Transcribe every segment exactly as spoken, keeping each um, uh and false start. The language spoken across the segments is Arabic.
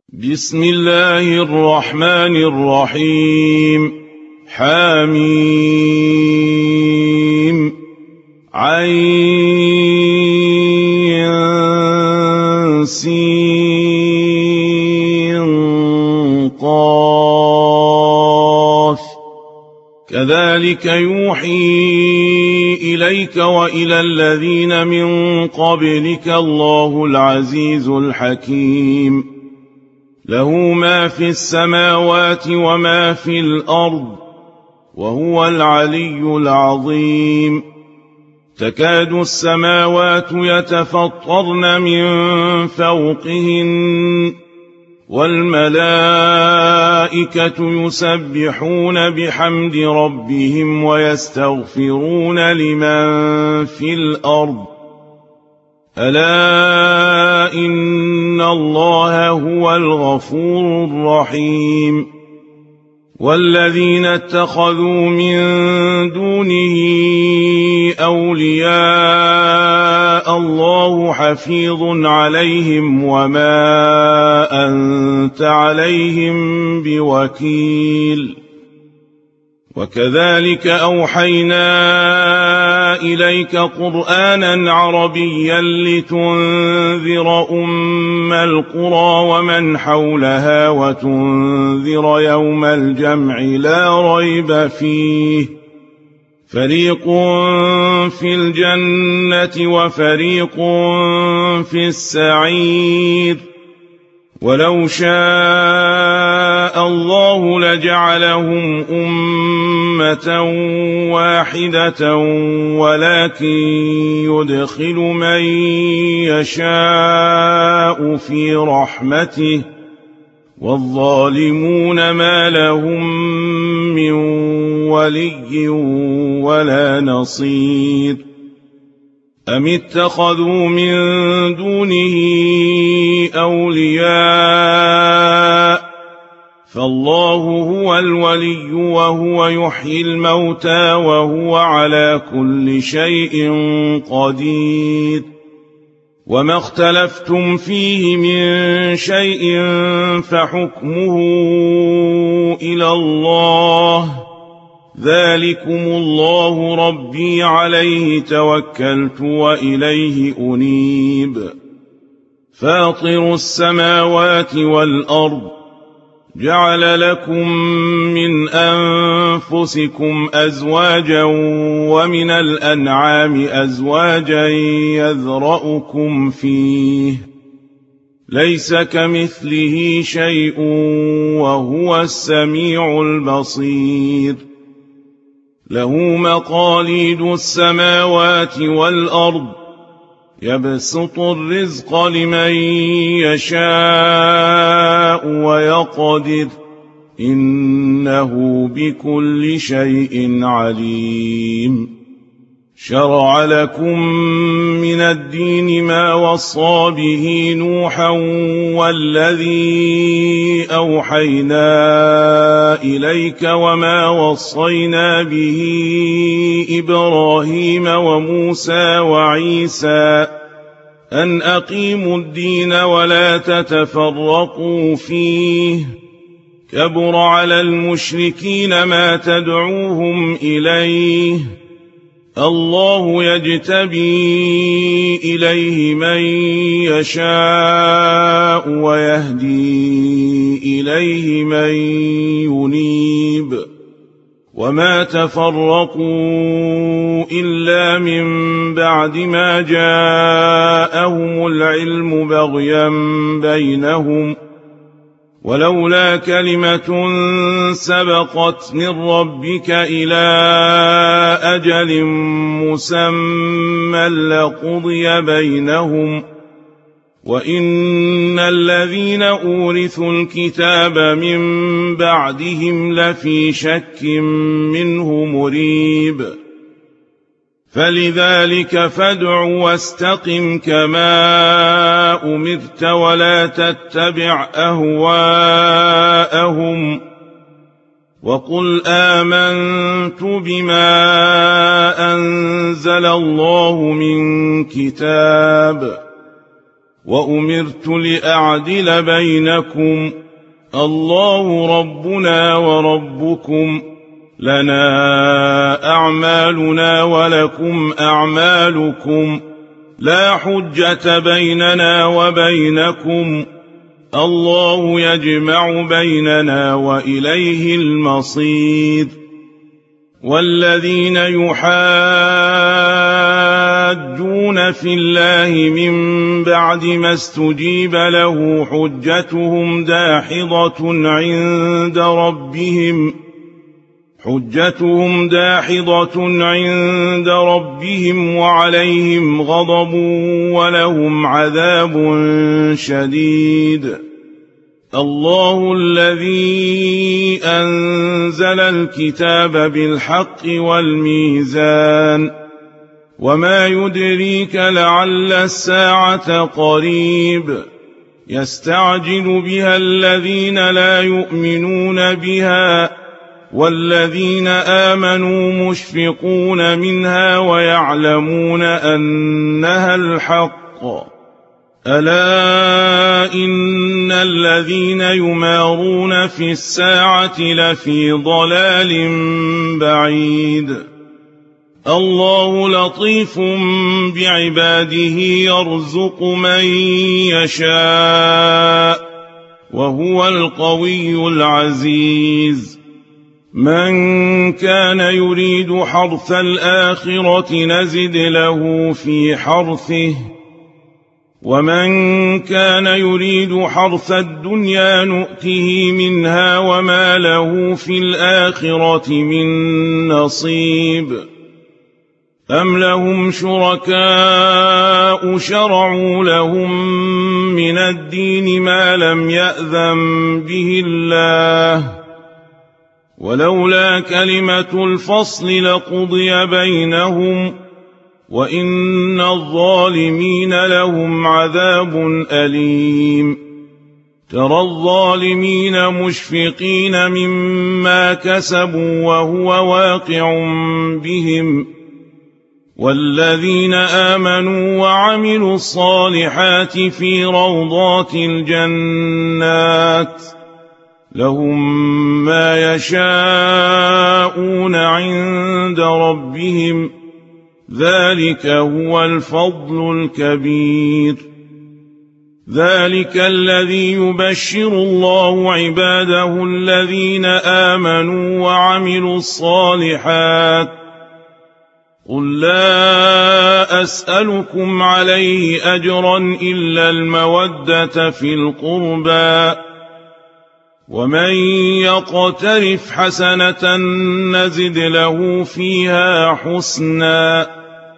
بسم الله الرحمن الرحيم. حميم عين سين قاف كذلك يوحي إليك وإلى الذين من قبلك الله العزيز الحكيم. له ما في السماوات وما في الأرض وهو العلي العظيم. تكاد السماوات يتفطرن من فوقهن والملائكة يسبحون بحمد ربهم ويستغفرون لمن في الأرض ألا إن الله هو الغفور الرحيم. والذين اتخذوا من دونه أولياء الله حفيظ عليهم وما أنت عليهم بوكيل. وكذلك أوحينا إليك قرآنا عربيا لتنذر أم القرى ومن حولها وتنذر يوم الجمع لا ريب فيه فريق في الجنة وفريق في السعير. ولو شاء الله لجعلهم أمة واحدة ولكن يدخل من يشاء في رحمته والظالمون ما لهم من ولي ولا نصير. أم اتخذوا من دونه أولياء فالله هو الولي وهو يحيي الموتى وهو على كل شيء قدير. وما اختلفتم فيه من شيء فحكمه إلى الله ذلكم الله ربي عليه توكلت وإليه أنيب. فاطر السماوات والأرض جعل لكم من أنفسكم أزواجا ومن الأنعام أزواجا يذرأكم فيه ليس كمثله شيء وهو السميع البصير. له مقاليد السماوات والأرض يبسط الرزق لمن يشاء ويقدر إنه بكل شيء عليم. شرع لكم من الدين ما وصى به نوحا والذي أوحينا إليك وما وصينا به إبراهيم وموسى وعيسى أن أقيموا الدين ولا تتفرقوا فيه كبر على المشركين ما تدعوهم إليه الله يجتبي إليه من يشاء ويهدي إليه من ينيب. وما تفرقوا إلا من بعد ما جاءهم العلم بغيا بينهم ولولا كلمة سبقت من ربك إلى أجل مسمى لقضي بينهم وإن الذين أورثوا الكتاب من بعدهم لفي شك منه مريب. فلذلك فادع واستقم كما أمرت ولا تتبع أهواءهم وقل آمنت بما أنزل الله من كتاب وأمرت لأعدل بينكم الله ربنا وربكم لنا أعمالنا ولكم أعمالكم لا حجة بيننا وبينكم الله يجمع بيننا وإليه المصير. والذين يحاجون في الله من بعد ما استجيب له حجتهم داحضة عند ربهم حجتهم داحضة عند ربهم وعليهم غضب ولهم عذاب شديد. الله الذي أنزل الكتاب بالحق والميزان وما يدريك لعل الساعة قريب يستعجل بها الذين لا يؤمنون بها والذين آمنوا مشفقون منها ويعلمون أنها الحق. ألا إن الذين يمارون في الساعة لفي ضلال بعيد. الله لطيف بعباده يرزق من يشاء وهو القوي العزيز. من كان يريد حرث الآخرة نزد له في حرثه ومن كان يريد حرث الدنيا نؤته منها وما له في الآخرة من نصيب. أم لهم شركاء شرعوا لهم من الدين ما لم يأذن به الله ولولا كلمة الفصل لقضي بينهم وإن الظالمين لهم عذاب أليم. ترى الظالمين مشفقين مما كسبوا وهو واقع بهم والذين آمنوا وعملوا الصالحات في روضات الجنات لهم ما يشاءون عند ربهم ذلك هو الفضل الكبير. ذلك الذي يبشر الله عباده الذين آمنوا وعملوا الصالحات. قل لا أسألكم عليه أجرا إلا المودة في القربى ومن يقترف حسنة نزد له فيها حسنا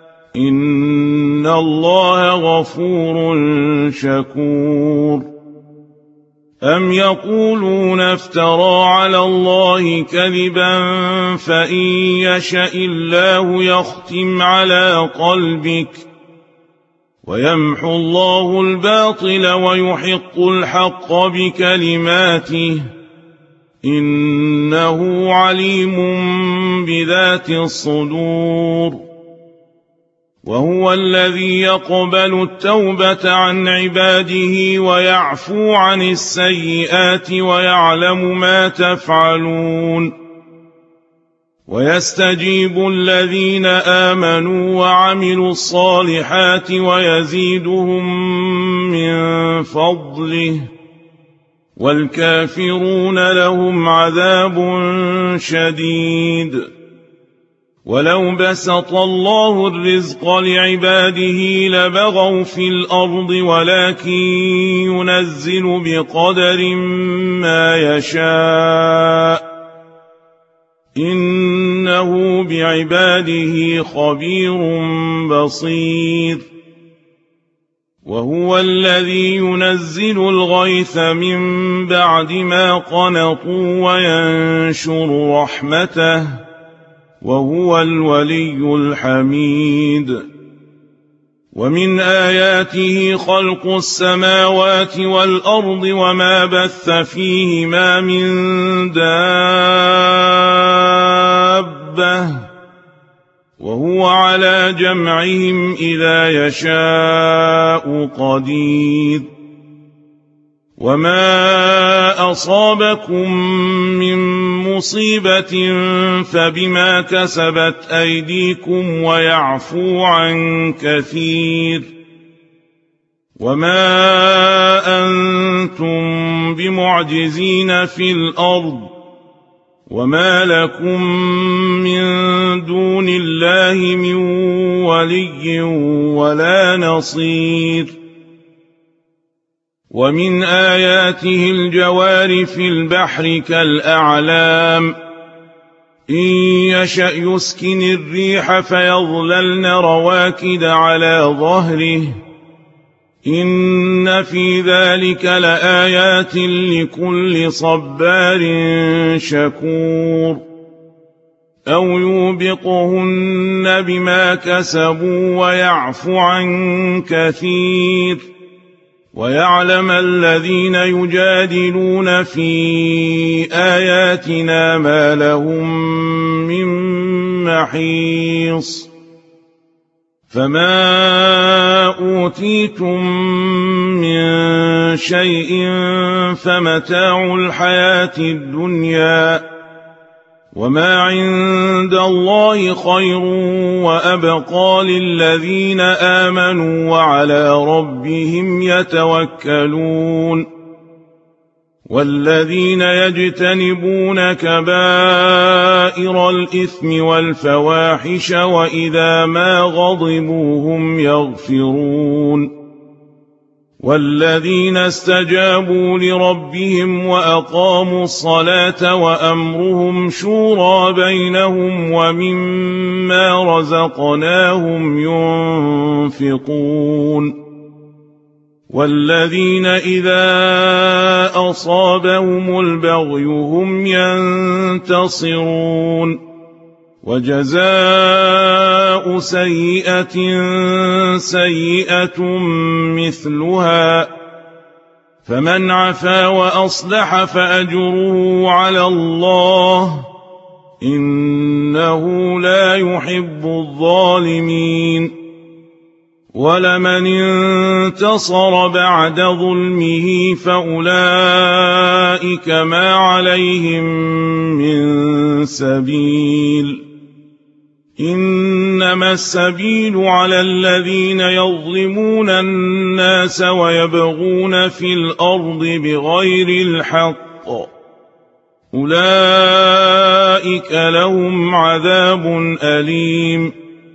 إن الله غفور شكور. أم يقولون افترى على الله كذبا فإن يشأ الله يختم على قلبك ويمحو الله الباطل ويحق الحق بكلماته إنه عليم بذات الصدور. وهو الذي يقبل التوبة عن عباده ويعفو عن السيئات ويعلم ما تفعلون. ويستجيب الذين آمنوا وعملوا الصالحات ويزيدهم من فضله والكافرون لهم عذاب شديد. ولو بسط الله الرزق لعباده لبغوا في الأرض ولكن ينزل بقدر ما يشاء إنه بعباده خبير بصير. وهو الذي ينزل الغيث من بعد ما قنطوا وينشر رحمته وهو الولي الحميد. ومن آياته خلق السماوات والأرض وما بث فيهما من دابة وهو على جمعهم إذا يشاء قدير وما أصابكم من مصيبة فبما كسبت أيديكم ويعفو عن كثير وما أنتم بمعجزين في الأرض وما لكم من دون الله من ولي ولا نصير ومن آياته الجوار في البحر كالأعلام إن يشأ يسكن الريح فيظللن رواكد على ظهره إن في ذلك لآيات لكل صبار شكور أو يوبقهن بما كسبوا ويعفو عن كثير ويعلم الذين يجادلون في آياتنا ما لهم من محيص فما أوتيتم من شيء فمتاع الحياة الدنيا وما عند الله خير وأبقى للذين آمنوا وعلى ربهم يتوكلون والذين يجتنبون كبائر الإثم والفواحش وإذا ما غضبوا هم يغفرون والذين استجابوا لربهم وأقاموا الصلاة وأمرهم شورى بينهم ومما رزقناهم ينفقون والذين إذا أصابهم البغي هم ينتصرون وجزاء سيئة سيئة مثلها فمن عفا وأصلح فأجره على الله إنه لا يحب الظالمين ولمن انتصر بعد ظلمه فأولئك ما عليهم من سبيل إنما السبيل على الذين يظلمون الناس ويبغون في الأرض بغير الحق أولئك لهم عذاب أليم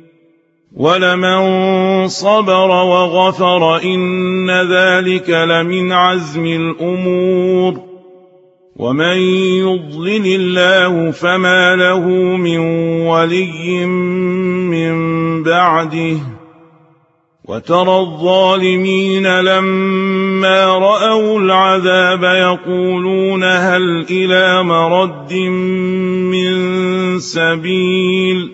ولمن صبر وغفر إن ذلك لمن عزم الأمور ومن يضلل الله فما له من ولي من بعده وترى الظالمين لما رأوا العذاب يقولون هل إلى مرد من سبيل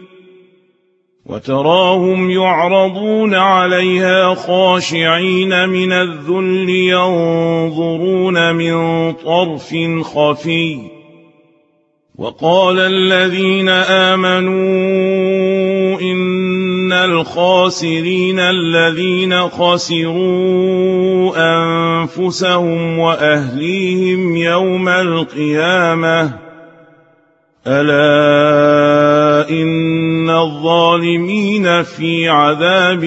وتراهم يعرضون عليها خاشعين من الذل ينظرون من طرف خفي وقال الذين آمنوا إن الخاسرين الذين خسروا أنفسهم وأهليهم يوم القيامة ألا إن الظالمين في عذاب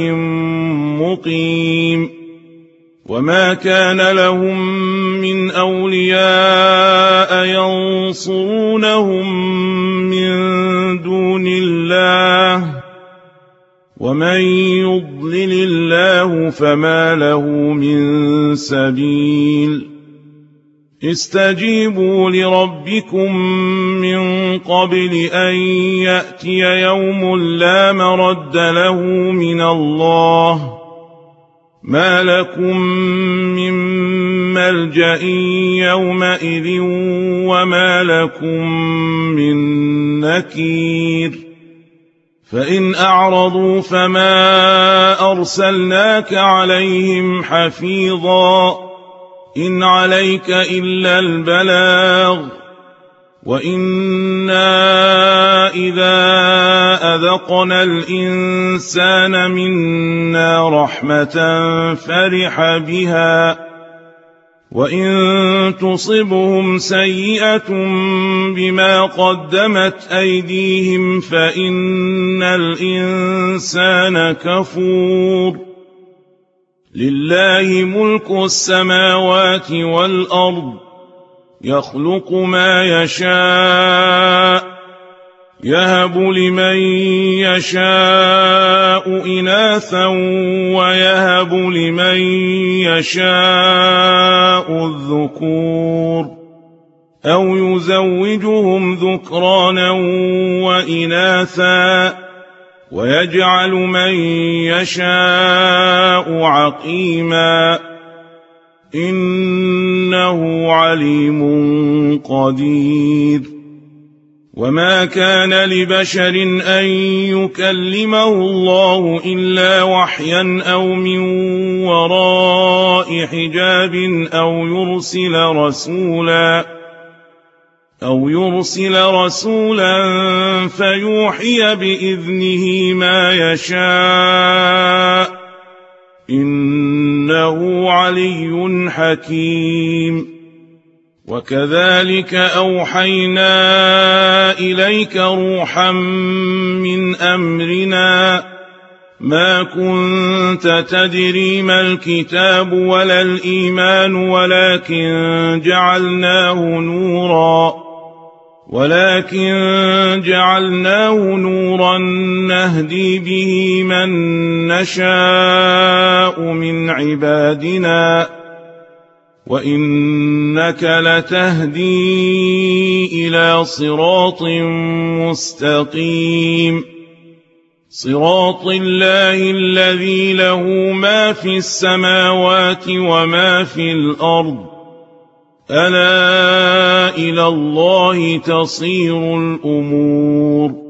مقيم وما كان لهم من أولياء ينصرونهم من دون الله ومن يضلل الله فما له من سبيل استجيبوا لربكم من قبل أن يأتي يوم لا مرد له من الله ما لكم من ملجأ يومئذ وما لكم من نكير فإن أعرضوا فما أرسلناك عليهم حفيظا إن عليك إلا البلاغ وإنا إذا أذقنا الإنسان منا رحمة فرح بها وإن تصبهم سيئة بما قدمت أيديهم فإن الإنسان كفور لله ملك السماوات والأرض يخلق ما يشاء يهب لمن يشاء إناثا ويهب لمن يشاء الذكور أو يزوجهم ذكرانا وإناثا ويجعل من يشاء عقيما إنه عليم قدير وما كان لبشر أن يكلمه الله إلا وحيا أو من وراء حجاب أو يرسل رسولا أو يرسل رسولا فيوحي بإذنه ما يشاء إنه علي حكيم وكذلك أوحينا إليك روحا من أمرنا ما كنت تدري ما الكتاب ولا الإيمان ولكن جعلناه نورا ولكن جعلناه نورا نهدي به من نشاء من عبادنا وإنك لتهدي إلى صراط مستقيم صراط الله الذي له ما في السماوات وما في الأرض ألا إلى الله تصير الأمور